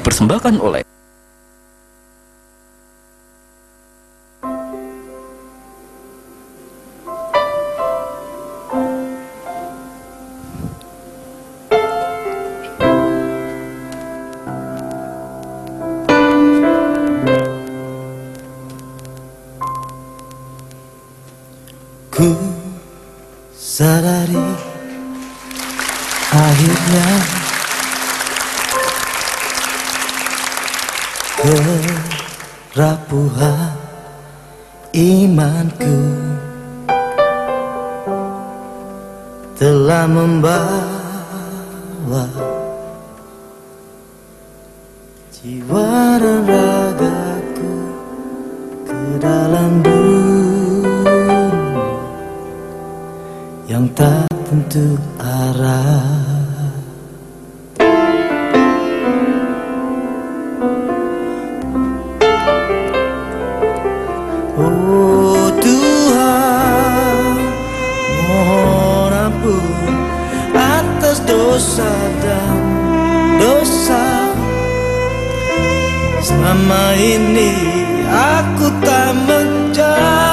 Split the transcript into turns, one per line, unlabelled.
dipersembahkan oleh
Ku sadari akhirnya kerapuhan imanku telah membawa jiwa dan ragaku ke dalam dunia yang tak tentu arah. Oh Tuhan, mohon ampun atas dosa dan dosa. Selama ini aku tak menjadi